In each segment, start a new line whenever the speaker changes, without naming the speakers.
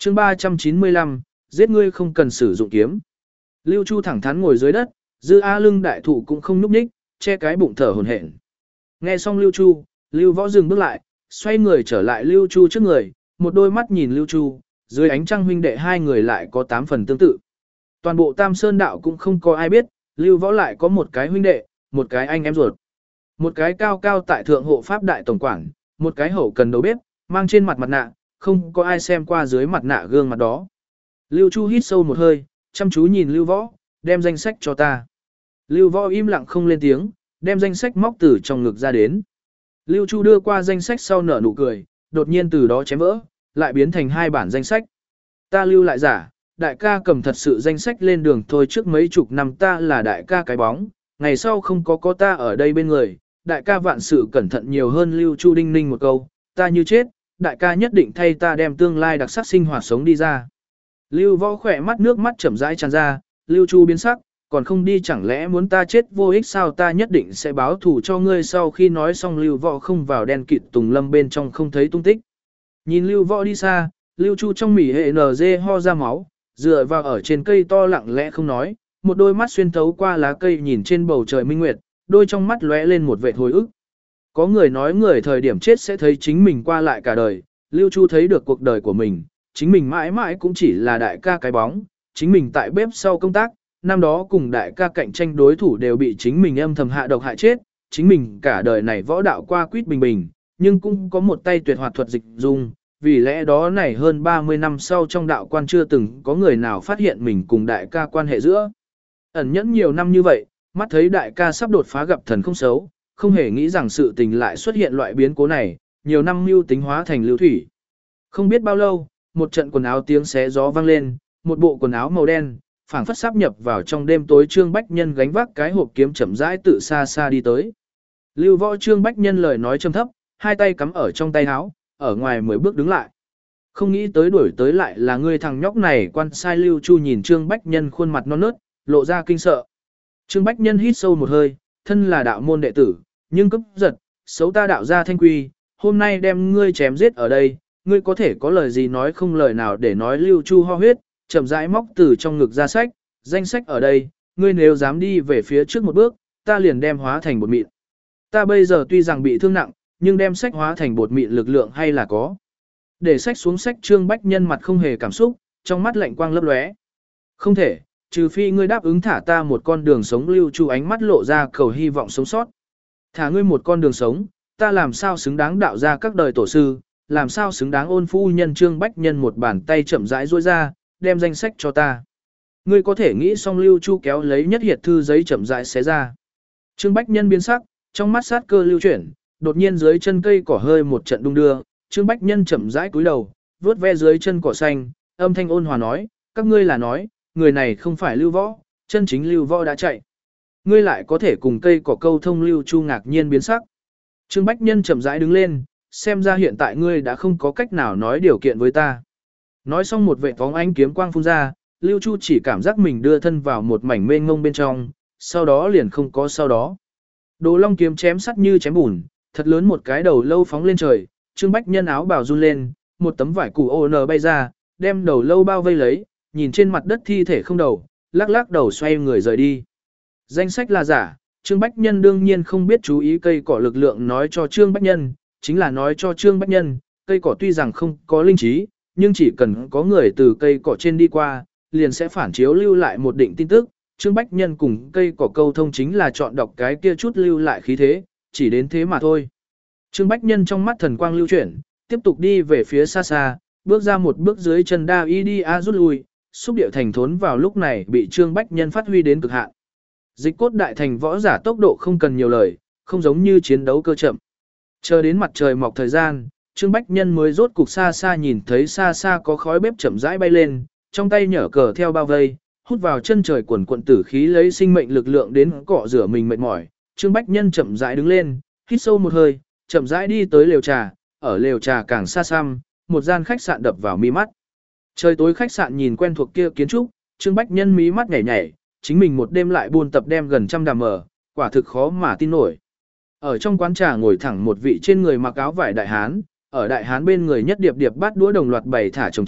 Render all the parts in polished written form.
chương 395, giết ngươi không cần sử dụng kiếm. Lưu Chu thẳng thắn ngồi dưới đất, Dư A lưng đại thụ cũng không nhúc nhích, che cái bụng thở hổn hển. Nghe xong Lưu Chu, Lưu Võ dừng bước lại, xoay người trở lại Lưu Chu trước người, một đôi mắt nhìn Lưu Chu, dưới ánh trăng huynh đệ hai người lại có 8 phần tương tự. Toàn bộ Tam Sơn đạo cũng không có ai biết, Lưu Võ lại có một cái huynh đệ, một cái anh em ruột. Một cái cao cao tại thượng hộ pháp đại tổng quản, một cái hậu cần đầu bếp, mang trên mặt mặt nạ, không có ai xem qua dưới mặt nạ gương mặt đó. Lưu Chu hít sâu một hơi, chăm chú nhìn Lưu Võ, đem danh sách cho ta. Lưu Võ im lặng không lên tiếng, đem danh sách móc từ trong ngực ra đến. Lưu Chu đưa qua danh sách sau nở nụ cười, đột nhiên từ đó chém vỡ, lại biến thành 2 bản danh sách. Ta lưu lại giả, đại ca cầm thật sự danh sách lên đường thôi, trước mấy chục năm ta là đại ca cái bóng, ngày sau không có ta ở đây bên người, đại ca vạn sự cẩn thận nhiều hơn. Lưu Chu đinh ninh một câu, ta như chết, đại ca nhất định thay ta đem tương lai đặc sắc sinh hoạt sống đi ra. Lưu Võ khỏe mắt nước mắt chậm rãi tràn ra, Lưu Chu biến sắc, còn không đi chẳng lẽ muốn ta chết vô ích sao, ta nhất định sẽ báo thù cho ngươi. Sau khi nói xong Lưu Võ không vào đen kịt tùng lâm bên trong không thấy tung tích. Nhìn Lưu Võ đi xa, Lưu Chu trong mỉ hệ NG ho ra máu, dựa vào ở trên cây to lặng lẽ không nói, một đôi mắt xuyên thấu qua lá cây nhìn trên bầu trời minh nguyệt, đôi trong mắt lóe lên một vệt hồi ức. Có người nói người thời điểm chết sẽ thấy chính mình qua lại cả đời, Lưu Chu thấy được cuộc đời của mình, chính mình mãi mãi cũng chỉ là đại ca cái bóng, chính mình tại bếp sau công tác, năm đó cùng đại ca cạnh tranh đối thủ đều bị chính mình âm thầm hạ độc hại chết, chính mình cả đời này võ đạo qua quýt bình bình, nhưng cũng có một tay tuyệt hoạt thuật dịch dung, vì lẽ đó này hơn 30 năm sau trong đạo quan chưa từng có người nào phát hiện mình cùng đại ca quan hệ giữa. Ẩn nhẫn nhiều năm như vậy, mắt thấy đại ca sắp đột phá gặp thần không xấu, không hề nghĩ rằng sự tình lại xuất hiện loại biến cố này, nhiều năm mưu tính hóa thành lưu thủy. Không biết bao lâu, một trận quần áo tiếng xé gió vang lên, một bộ quần áo màu đen, phảng phất sáp nhập vào trong đêm tối. Trương Bách Nhân gánh vác cái hộp kiếm chậm rãi tự xa xa đi tới. Lưu Võ Trương Bách Nhân lời nói trầm thấp, hai tay cắm ở trong tay áo, ở ngoài 10 bước đứng lại. Không nghĩ tới đuổi tới lại là ngươi thằng nhóc này. Quan sai Lưu Chu nhìn Trương Bách Nhân khuôn mặt non nớt, lộ ra kinh sợ. Trương Bách Nhân hít sâu một hơi, thân là đạo môn đệ tử, nhưng cướp giật, xấu ta đạo gia thanh quy, hôm nay đem ngươi chém giết ở đây, ngươi có thể có lời gì nói không lời nào để nói. Lưu Chu ho huyết, chậm rãi móc từ trong ngực ra sách, danh sách ở đây, ngươi nếu dám đi về phía trước một bước, ta liền đem hóa thành bột mịn. Ta bây giờ tuy rằng bị thương nặng, nhưng đem sách hóa thành bột mịn lực lượng hay là có. Để sách xuống sách. Trương Bách Nhân mặt không hề cảm xúc, trong mắt lạnh quang lấp lóe. Không thể, trừ phi ngươi đáp ứng thả ta một con đường sống. Lưu Chu ánh mắt lộ ra cầu hy vọng sống sót. Thả ngươi một con đường sống, ta làm sao xứng đáng đạo ra các đời tổ sư, làm sao xứng đáng ôn phu nhân. Trương Bách Nhân một bàn tay chậm rãi duỗi ra, đem danh sách cho ta. Ngươi có thể nghĩ xong. Lưu Chu kéo lấy nhất hiệt thư giấy chậm rãi xé ra. Trương Bách Nhân biến sắc, trong mắt sát cơ lưu chuyển, đột nhiên dưới chân cây cỏ hơi một trận đung đưa, Trương Bách Nhân chậm rãi cúi đầu, vuốt ve dưới chân cỏ xanh, âm thanh ôn hòa nói, các ngươi là nói, người này không phải Lưu Võ, chân chính Lưu Võ đã chạy. Ngươi lại có thể cùng cây cỏ câu thông. Lưu Chu ngạc nhiên biến sắc. Trương Bách Nhân chậm rãi đứng lên, xem ra hiện tại ngươi đã không có cách nào nói điều kiện với ta. Nói xong một vệ phóng ánh kiếm quang phun ra, Lưu Chu chỉ cảm giác mình đưa thân vào một mảnh mênh mông bên trong, sau đó liền không có sau đó. Đồ Long kiếm chém sắt như chém bùn, thật lớn một cái đầu lâu phóng lên trời, Trương Bách Nhân áo bào run lên, một tấm vải củ ON bay ra, đem đầu lâu bao vây lấy, nhìn trên mặt đất thi thể không đầu, lắc lắc đầu xoay người rời đi. Danh sách là giả, Trương Bách Nhân đương nhiên không biết chú ý cây cỏ lực lượng nói cho Trương Bách Nhân, chính là nói cho Trương Bách Nhân, cây cỏ tuy rằng không có linh trí, nhưng chỉ cần có người từ cây cỏ trên đi qua, liền sẽ phản chiếu lưu lại một định tin tức. Trương Bách Nhân cùng cây cỏ câu thông chính là chọn đọc cái kia chút lưu lại khí thế, chỉ đến thế mà thôi. Trương Bách Nhân trong mắt thần quang lưu chuyển, tiếp tục đi về phía xa xa, bước ra một bước dưới chân đa y đi a rút lui, xúc điệu thành thốn vào lúc này bị Trương Bách Nhân phát huy đến cực hạn. Dịch cốt đại thành võ giả tốc độ không cần nhiều lời, không giống như chiến đấu cơ chậm. Chờ đến mặt trời mọc thời gian, Trương Bách Nhân mới rốt cục xa xa nhìn thấy xa xa có khói bếp chậm rãi bay lên, trong tay nhở cờ theo bao vây, hút vào chân trời quần quận tử khí lấy sinh mệnh lực lượng đến cọ rửa mình mệt mỏi. Trương Bách Nhân chậm rãi đứng lên, hít sâu một hơi, chậm rãi đi tới lều trà, ở lều trà càng xa xăm, một gian khách sạn đập vào mi mắt. Trời tối khách sạn nhìn quen thuộc kia kiến trúc, Trương Bách Nhân mí mắt nhảy nhảy, chính mình một đêm lại buôn tập đem gần 100 đàm mở, quả thực khó mà tin nổi. Ở trong quán trà ngồi thẳng một vị trên người mặc áo vải đại hán, ở đại hán bên người nhất điệp điệp bát đũa đồng loạt bày thả chồng chất,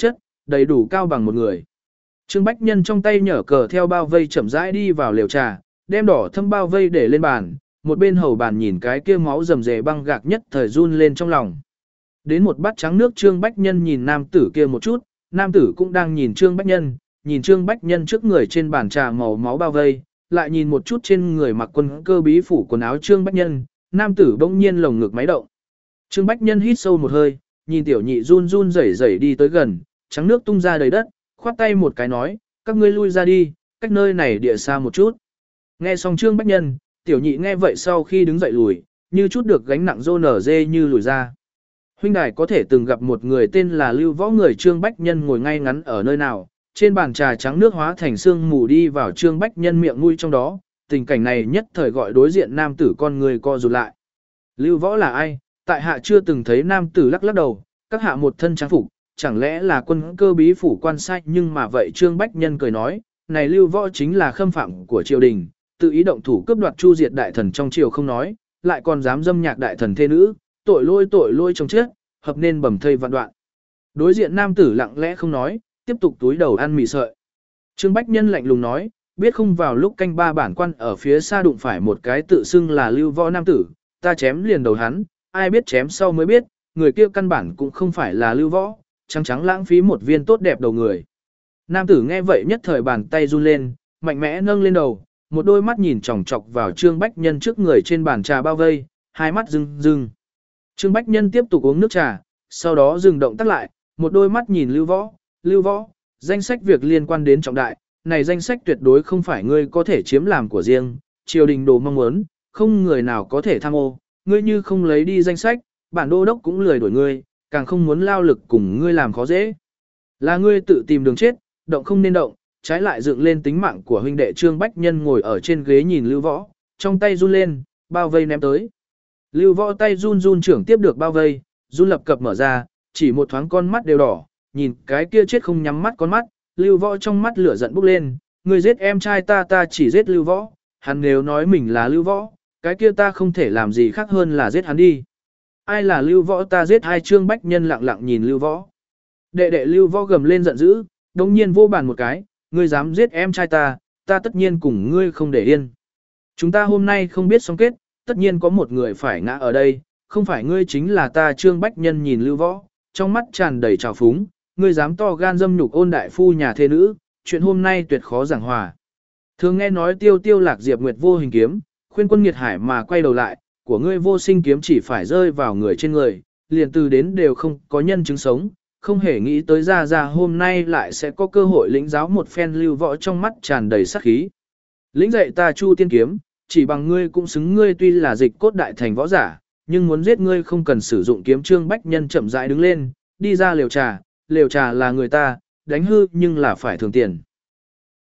đầy đủ cao bằng một người. Trương Bách Nhân trong tay nhở cờ theo bao vây chậm rãi đi vào lều trà, đem đỏ thâm bao vây để lên bàn, một bên hầu bàn nhìn cái kia máu rầm rề băng gạc nhất thời run lên trong lòng. Đến một bát trắng nước Trương Bách Nhân nhìn nam tử kia một chút, nam tử cũng đang nhìn Trương Bách Nhân, nhìn Trương Bách Nhân trước người trên bàn trà màu máu bao vây, lại nhìn một chút trên người mặc quân cơ bí phủ quần áo Trương Bách Nhân, nam tử bỗng nhiên lồng ngực máy động. Trương Bách Nhân hít sâu một hơi, nhìn tiểu nhị run run rẩy rẩy đi tới gần, trắng nước tung ra đầy đất, khoát tay một cái nói, các ngươi lui ra đi, cách nơi này địa xa một chút. Nghe xong Trương Bách Nhân, tiểu nhị nghe vậy sau khi đứng dậy lùi, như chút được gánh nặng rô nở dê như lùi ra. Huynh đài có thể từng gặp một người tên là Lưu Võ, người Trương Bách Nhân ngồi ngay ngắn ở nơi nào, trên bàn trà trắng nước hóa thành sương mù đi vào Trương Bách Nhân miệng mũi trong đó, tình cảnh này nhất thời gọi đối diện nam tử con người co rụt lại. Lưu Võ là ai? Tại hạ chưa từng thấy nam tử lắc lắc đầu, các hạ một thân trang phục, chẳng lẽ là quân cơ bí phủ quan sai, nhưng mà vậy Trương Bách Nhân cười nói, này Lưu Võ chính là khâm phạm của triều đình, tự ý động thủ cướp đoạt chu diệt đại thần trong triều không nói, lại còn dám dâm nhạc đại thần thê nữ, tội lôi trong chết, hợp nên bầm thây vạn đoạn. Đối diện nam tử lặng lẽ không nói, tiếp tục túi đầu ăn mì sợi. Trương Bách Nhân lạnh lùng nói, biết không vào lúc canh ba bản quan ở phía xa đụng phải một cái tự xưng là Lưu Võ nam tử, ta chém liền đầu hắn, ai biết chém sau mới biết, người kia căn bản cũng không phải là Lưu Võ, trắng lãng phí một viên tốt đẹp đầu người. Nam tử nghe vậy nhất thời bàn tay run lên, mạnh mẽ nâng lên đầu, một đôi mắt nhìn chòng chọc vào Trương Bách Nhân trước người trên bàn trà bao vây, hai mắt rưng rưng. Trương Bách Nhân tiếp tục uống nước trà, sau đó dừng động tác lại, một đôi mắt nhìn Lưu Võ, danh sách việc liên quan đến trọng đại, này danh sách tuyệt đối không phải ngươi có thể chiếm làm của riêng, triều đình đồ mong muốn, không người nào có thể tham ô, ngươi như không lấy đi danh sách, bản đô đốc cũng lười đuổi ngươi, càng không muốn lao lực cùng ngươi làm khó dễ. Là ngươi tự tìm đường chết, động không nên động, trái lại dựng lên tính mạng của huynh đệ Trương Bách Nhân ngồi ở trên ghế nhìn Lưu Võ, trong tay run lên, bao vây ném tới. Lưu Võ tay run run trưởng tiếp được bao vây, run lập cập mở ra, chỉ một thoáng con mắt đều đỏ, nhìn cái kia chết không nhắm mắt con mắt, Lưu Võ trong mắt lửa giận bốc lên, ngươi giết em trai ta chỉ giết Lưu Võ, hắn nếu nói mình là Lưu Võ, cái kia ta không thể làm gì khác hơn là giết hắn đi. Ai là Lưu Võ, ta giết. Hai Trương Bách Nhân lặng lặng nhìn Lưu Võ. Đệ Lưu Võ gầm lên giận dữ, đồng nhiên vô bàn một cái, ngươi dám giết em trai ta tất nhiên cùng ngươi không để yên. Chúng ta hôm nay không biết xong kết, tất nhiên có một người phải ngã ở đây, không phải ngươi chính là ta. Trương Bách Nhân nhìn Lưu Võ, trong mắt tràn đầy trào phúng, ngươi dám to gan dâm nhục ôn đại phu nhà thê nữ, chuyện hôm nay tuyệt khó giảng hòa. Thường nghe nói tiêu lạc diệp nguyệt vô hình kiếm, khuyên quân nghiệt hải mà quay đầu lại, của ngươi vô sinh kiếm chỉ phải rơi vào người trên người, liền từ đến đều không có nhân chứng sống, không hề nghĩ tới ra hôm nay lại sẽ có cơ hội lĩnh giáo một phen. Lưu Võ trong mắt tràn đầy sát khí. Lĩnh dạy ta Chu Tiên kiếm, chỉ bằng ngươi cũng xứng, ngươi tuy là dịch cốt đại thành võ giả, nhưng muốn giết ngươi không cần sử dụng kiếm. Trương Bách Nhân chậm rãi đứng lên, đi ra lều trà là người ta, đánh hư nhưng là phải thường tiền.